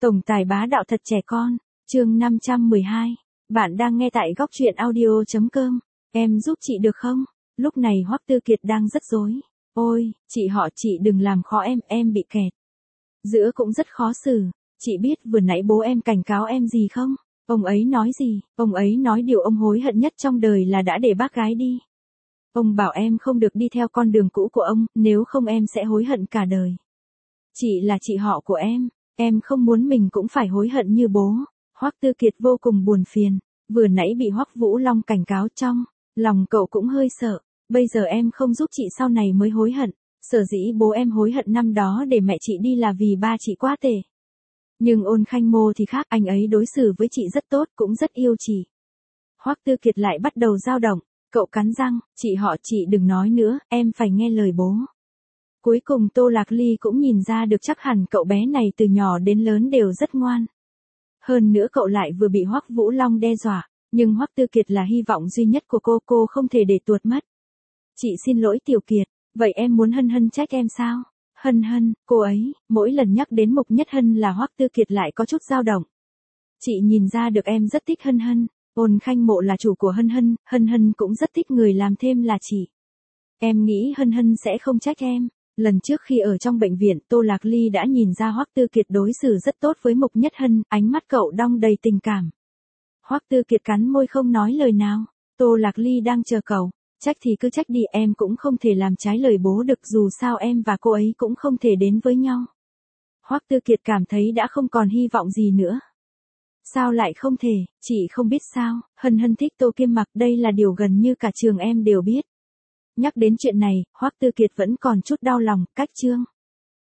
Tổng tài bá đạo thật trẻ con, chương 512. Bạn đang nghe tại góc truyện audio.com. Em giúp chị được không? Lúc này Hoắc Tư Kiệt đang rất rối. Ôi, chị đừng làm khó em bị kẹt. Giữa cũng rất khó xử. Chị biết vừa nãy bố em cảnh cáo em gì không? Ông ấy nói gì? Ông ấy nói điều ông hối hận nhất trong đời là đã để bác gái đi. Ông bảo em không được đi theo con đường cũ của ông, nếu không em sẽ hối hận cả đời. Chị là chị họ của em không muốn mình cũng phải hối hận như bố. Hoắc Tư Kiệt vô cùng buồn phiền, vừa nãy bị Hoắc Vũ Long cảnh cáo trong lòng cậu cũng hơi sợ, bây giờ em không giúp chị sau này mới hối hận, sở dĩ bố em hối hận năm đó để mẹ chị đi là vì ba chị quá tệ. Nhưng Ôn Khanh Mô thì khác, anh ấy đối xử với chị rất tốt, cũng rất yêu chị. Hoắc Tư Kiệt lại bắt đầu dao động, cậu cắn răng, chị đừng nói nữa, em phải nghe lời bố. Cuối cùng Tô Lạc Ly cũng nhìn ra được chắc hẳn cậu bé này từ nhỏ đến lớn đều rất ngoan. Hơn nữa cậu lại vừa bị Hoắc Vũ Long đe dọa, nhưng Hoắc Tư Kiệt là hy vọng duy nhất của cô không thể để tuột mất. Chị xin lỗi Tiểu Kiệt, vậy em muốn Hân Hân trách em sao? Hân, cô ấy, mỗi lần nhắc đến Mục Nhất Hân là Hoắc Tư Kiệt lại có chút dao động. Chị nhìn ra được em rất thích Hân, Ôn Khanh Mộ là chủ của Hân cũng rất thích người làm thêm là chị. Em nghĩ Hân sẽ không trách em. Lần trước khi ở trong bệnh viện, Tô Lạc Ly đã nhìn ra Hoắc Tư Kiệt đối xử rất tốt với Mục Nhất Hân, ánh mắt cậu đong đầy tình cảm. Hoắc Tư Kiệt cắn môi không nói lời nào. Tô Lạc Ly đang chờ cậu, trách thì cứ trách đi, em cũng không thể làm trái lời bố được, dù sao em và cô ấy cũng không thể đến với nhau. Hoắc Tư Kiệt cảm thấy đã không còn hy vọng gì nữa. Sao lại không thể, chị không biết sao, Hân thích Tô Kiêm Mặc, đây là điều gần như cả trường em đều biết. Nhắc đến chuyện này, Hoắc Tư Kiệt vẫn còn chút đau lòng, cách chương.